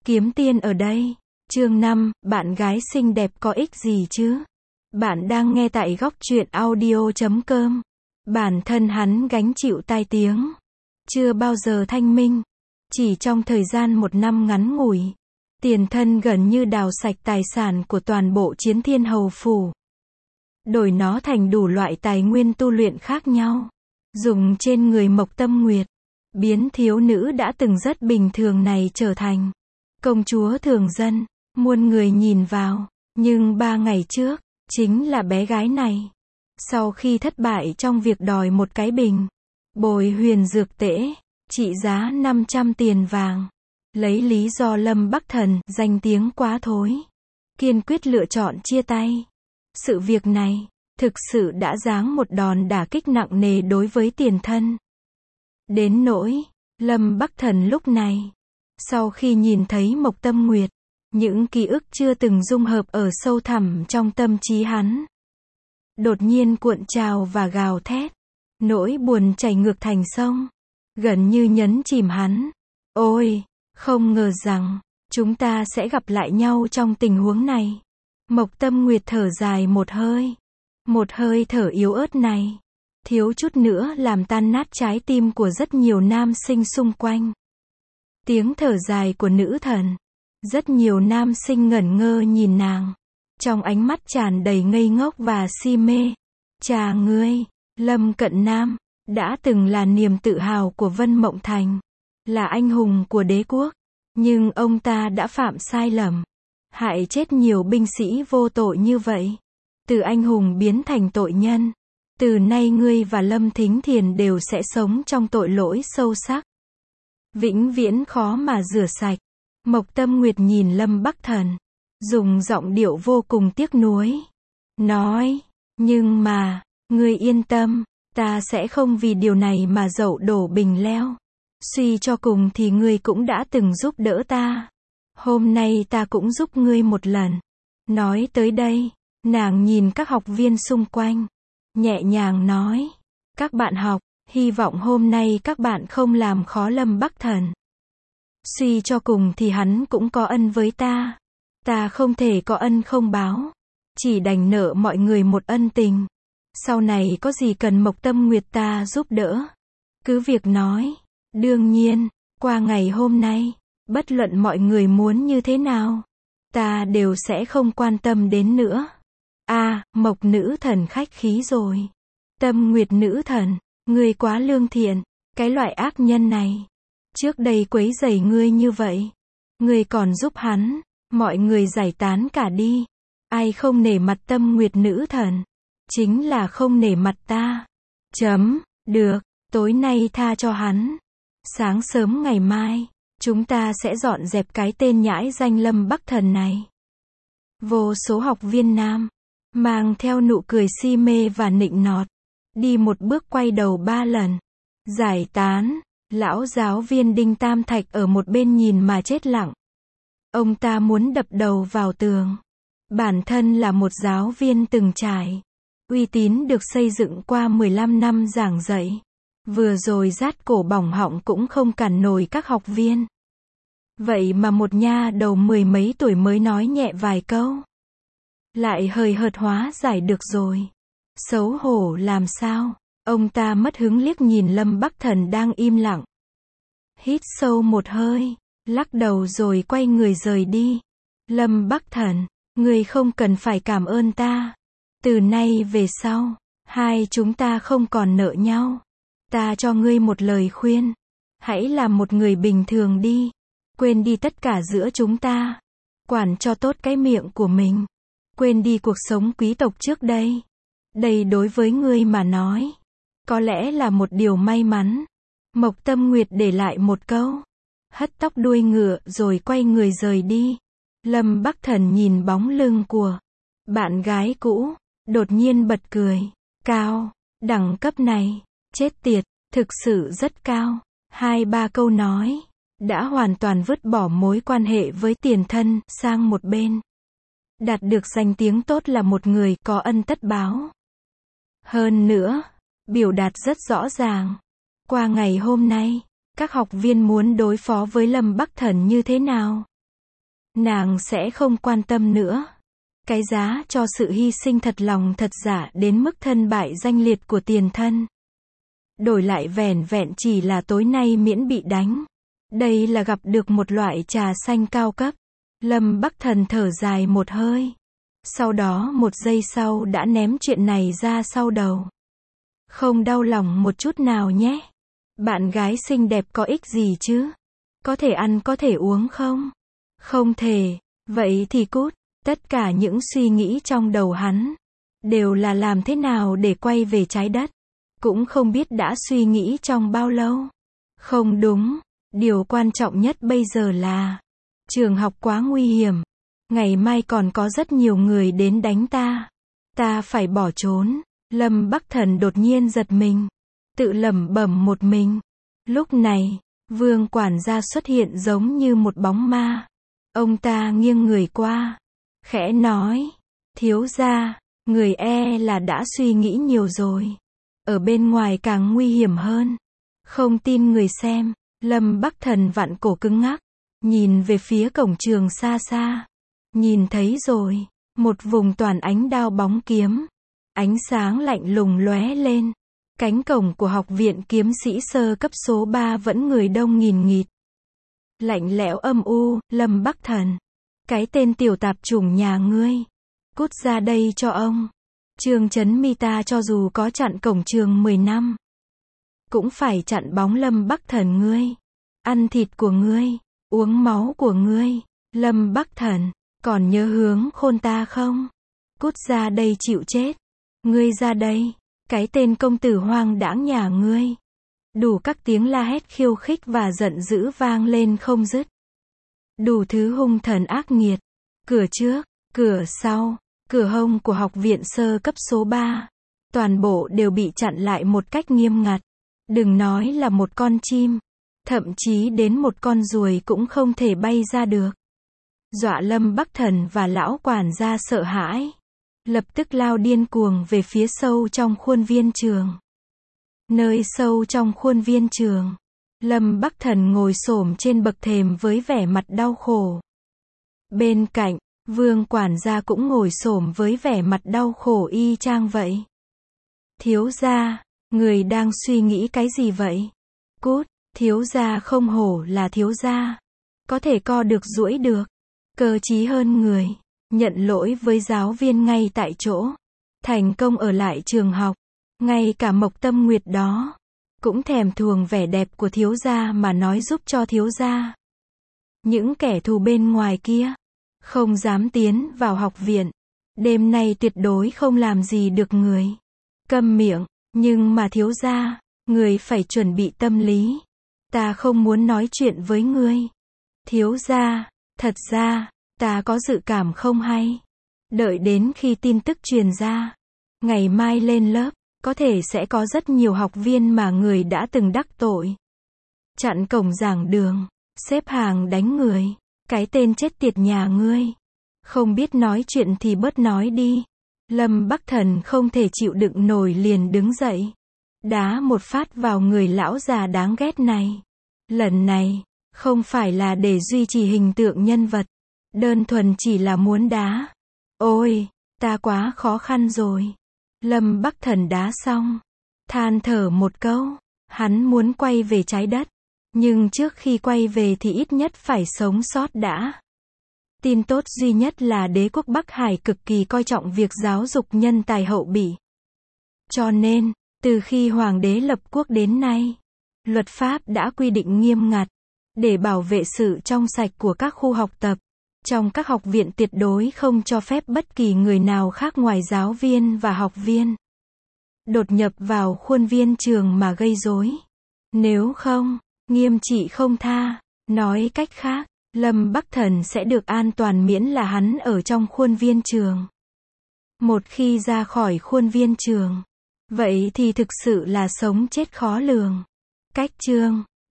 Kiếm Tiên ở đây. Chương 5, bạn gái xinh đẹp có ích gì chứ? Bạn đang nghe tại góc truyện audio.com. Bản thân hắn gánh chịu tai tiếng. Chưa bao giờ thanh minh. Chỉ trong thời gian 1 năm ngắn ngủi. Tiền Thân gần như đào sạch tài sản của toàn bộ Chiến Thiên Hầu Phủ. Đổi nó thành đủ loại tài nguyên tu luyện khác nhau. Dùng trên người Mộc Tâm Nguyệt. Biến thiếu nữ đã từng rất bình thường này trở thành công chúa thường dân. Muôn người nhìn vào. Nhưng 3 ngày trước, chính là bé gái này. Sau khi thất bại trong việc đòi một cái bình bồi huyền dược tễ, trị giá 500 tiền vàng. Lấy lý do Lâm Bắc Thần, danh tiếng quá thối. Kiên quyết lựa chọn chia tay. Sự việc này, thực sự đã giáng một đòn đả kích nặng nề đối với Tiền Thân. Đến nỗi, Lâm Bắc Thần lúc này, sau khi nhìn thấy Mộc Tâm Nguyệt, những ký ức chưa từng dung hợp ở sâu thẳm trong tâm trí hắn. Đột nhiên cuộn trào và gào thét. Nỗi buồn chảy ngược thành sông. Gần như nhấn chìm hắn. Ôi, không ngờ rằng, chúng ta sẽ gặp lại nhau trong tình huống này. Mộc Tâm Nguyệt thở dài một hơi. Một hơi thở yếu ớt này, thiếu chút nữa làm tan nát trái tim của rất nhiều nam sinh xung quanh. Tiếng thở dài của nữ thần. Rất nhiều nam sinh ngẩn ngơ nhìn nàng. Trong ánh mắt tràn đầy ngây ngốc và si mê. Chà ngươi, Lâm Cận Nam, đã từng là niềm tự hào của Vân Mộng Thành. Là anh hùng của đế quốc. Nhưng ông ta đã phạm sai lầm. Hại chết nhiều binh sĩ vô tội như vậy. Từ anh hùng biến thành tội nhân. Từ nay ngươi và Lâm Thính Thiền đều sẽ sống trong tội lỗi sâu sắc. Vĩnh viễn khó mà rửa sạch. Mộc Tâm Nguyệt nhìn Lâm Bắc Thần. Dùng giọng điệu vô cùng tiếc nuối. Nói, nhưng mà, ngươi yên tâm, ta sẽ không vì điều này mà dẫu đổ bình leo. Suy cho cùng thì ngươi cũng đã từng giúp đỡ ta. Hôm nay ta cũng giúp ngươi một lần. Nói tới đây, nàng nhìn các học viên xung quanh. Nhẹ nhàng nói, các bạn học, hy vọng hôm nay các bạn không làm khó Lâm Bắc Thần. Suy cho cùng thì hắn cũng có ân với ta. Ta không thể có ân không báo. Chỉ đành nợ mọi người một ân tình. Sau này có gì cần Mộc Tâm Nguyệt ta giúp đỡ, cứ việc nói. Đương nhiên, qua ngày hôm nay, bất luận mọi người muốn như thế nào, ta đều sẽ không quan tâm đến nữa. Mộc nữ thần khách khí rồi. Tâm Nguyệt nữ thần, ngươi quá lương thiện. Cái loại ác nhân này, trước đây quấy rầy ngươi như vậy, ngươi còn giúp hắn. Mọi người giải tán cả đi. Ai không nể mặt Tâm Nguyệt nữ thần, chính là không nể mặt ta. Được, tối nay tha cho hắn. Sáng sớm ngày mai, chúng ta sẽ dọn dẹp cái tên nhãi danh Lâm Bắc Thần này. Vô số học viên nam, mang theo nụ cười si mê và nịnh nọt, đi một bước quay đầu 3 lần. Giải tán, lão giáo viên Đinh Tam Thạch ở một bên nhìn mà chết lặng. Ông ta muốn đập đầu vào tường. Bản thân là một giáo viên từng trải. Uy tín được xây dựng qua 15 năm giảng dạy. Vừa rồi rát cổ bỏng họng cũng không cản nổi các học viên. Vậy mà một nha đầu 10 mấy tuổi mới nói nhẹ vài câu. Lại hời hợt hóa giải được rồi. Xấu hổ làm sao? Ông ta mất hứng liếc nhìn Lâm Bắc Thần đang im lặng. Hít sâu một hơi. Lắc đầu rồi quay người rời đi. Lâm Bắc Thần, ngươi không cần phải cảm ơn ta. Từ nay về sau, hai chúng ta không còn nợ nhau. Ta cho ngươi một lời khuyên. Hãy làm một người bình thường đi. Quên đi tất cả giữa chúng ta. Quản cho tốt cái miệng của mình. Quên đi cuộc sống quý tộc trước đây. Đây đối với ngươi mà nói, có lẽ là một điều may mắn. Mộc Tâm Nguyệt để lại một câu. Hất tóc đuôi ngựa rồi quay người rời đi. Lâm Bắc Thần nhìn bóng lưng của bạn gái cũ, đột nhiên bật cười. Cao, đẳng cấp này, chết tiệt, thực sự rất cao. 2-3 câu nói, đã hoàn toàn vứt bỏ mối quan hệ với Tiền Thân sang một bên. Đạt được danh tiếng tốt là một người có ân tất báo. Hơn nữa, biểu đạt rất rõ ràng. Qua ngày hôm nay, các học viên muốn đối phó với Lâm Bắc Thần như thế nào? nàng sẽ không quan tâm nữa. Cái giá cho sự hy sinh thật lòng thật giả đến mức thân bại danh liệt của tiền thân. Đổi lại vẻn vẹn chỉ là tối nay miễn bị đánh. Đây là gặp được một loại trà xanh cao cấp. Lâm Bắc Thần thở dài một hơi. Sau đó một giây sau đã ném chuyện này ra sau đầu. Không đau lòng một chút nào nhé. Bạn gái xinh đẹp có ích gì chứ? Có thể ăn có thể uống không? Không thể. Vậy thì cút. Tất cả những suy nghĩ trong đầu hắn đều là làm thế nào để quay về trái đất. Cũng không biết đã suy nghĩ trong bao lâu. Không đúng. Điều quan trọng nhất bây giờ là trường học quá nguy hiểm. Ngày mai còn có rất nhiều người đến đánh ta. Ta phải bỏ trốn. Lâm Bắc Thần đột nhiên giật mình. Tự lẩm bẩm một mình. Lúc này, Vương quản gia xuất hiện giống như một bóng ma. Ông ta nghiêng người qua. Khẽ nói. Thiếu gia, người là đã suy nghĩ nhiều rồi. Ở bên ngoài càng nguy hiểm hơn. Không tin người xem. Lâm Bắc Thần vặn cổ cứng ngắc. Nhìn về phía cổng trường xa xa. Nhìn thấy rồi. Một vùng toàn ánh đao bóng kiếm. Ánh sáng lạnh lùng lóe lên. Cánh cổng của học viện kiếm sĩ sơ cấp số 3 vẫn người đông nghìn nghịt. Lạnh lẽo âm u. Lâm Bắc Thần. Cái tên tiểu tạp chủng nhà ngươi. Cút ra đây cho ông. Trương Chấn Mi ta cho dù có chặn cổng trường 10 năm. Cũng phải chặn bóng Lâm Bắc Thần ngươi. Ăn thịt của ngươi. Uống máu của ngươi. Lâm Bắc Thần. Còn nhớ Hướng Khôn ta không? Cút ra đây chịu chết. Ngươi ra đây. Cái tên công tử hoang đãng nhà ngươi. Đủ các tiếng la hét khiêu khích và giận dữ vang lên không dứt. Đủ thứ hung thần ác nghiệt. Cửa trước, cửa sau, cửa hông của học viện sơ cấp số 3. Toàn bộ đều bị chặn lại một cách nghiêm ngặt. Đừng nói là một con chim. Thậm chí đến một con ruồi cũng không thể bay ra được. Dọa Lâm Bắc Thần và lão quản gia sợ hãi. Lập tức lao điên cuồng về phía sâu trong khuôn viên trường. Nơi sâu trong khuôn viên trường. Lâm Bắc Thần ngồi xổm trên bậc thềm với vẻ mặt đau khổ. Bên cạnh, Vương quản gia cũng ngồi xổm với vẻ mặt đau khổ y chang vậy. Thiếu gia, người đang suy nghĩ cái gì vậy? Cút, thiếu gia không hổ là thiếu gia. Có thể co được duỗi được. Cơ trí hơn người. Nhận lỗi với giáo viên ngay tại chỗ. Thành công ở lại trường học. Ngay cả Mộc Tâm Nguyệt đó cũng thèm thuồng vẻ đẹp của thiếu gia mà nói giúp cho thiếu gia. Những kẻ thù bên ngoài kia không dám tiến vào học viện. Đêm nay tuyệt đối không làm gì được người. Câm miệng. Nhưng mà thiếu gia, người phải chuẩn bị tâm lý. Ta không muốn nói chuyện với ngươi. Thiếu gia, thật ra ta có dự cảm không hay. Đợi đến khi tin tức truyền ra, ngày mai lên lớp, có thể sẽ có rất nhiều học viên mà người đã từng đắc tội. Chặn cổng giảng đường, xếp hàng đánh người. Cái tên chết tiệt nhà ngươi. Không biết nói chuyện thì bớt nói đi. Lâm Bắc Thần không thể chịu đựng nổi liền đứng dậy. Đá một phát vào người lão già đáng ghét này. Lần này, không phải là để duy trì hình tượng nhân vật. Đơn thuần chỉ là muốn đá. Ôi, ta quá khó khăn rồi. Lâm Bắc Thần đá xong. Than thở một câu. Hắn muốn quay về trái đất. Nhưng trước khi quay về thì ít nhất phải sống sót đã. Tin tốt duy nhất là đế quốc Bắc Hải cực kỳ coi trọng việc giáo dục nhân tài hậu bỉ. Cho nên, từ khi Hoàng đế lập quốc đến nay, luật pháp đã quy định nghiêm ngặt. Để bảo vệ sự trong sạch của các khu học tập. Trong các học viện tuyệt đối không cho phép bất kỳ người nào khác ngoài giáo viên và học viên đột nhập vào khuôn viên trường mà gây rối. Nếu không, nghiêm trị không tha. Nói cách khác, Lâm Bắc Thần sẽ được an toàn miễn là hắn ở trong khuôn viên trường. Một khi ra khỏi khuôn viên trường, vậy thì thực sự là sống chết khó lường. Cách chương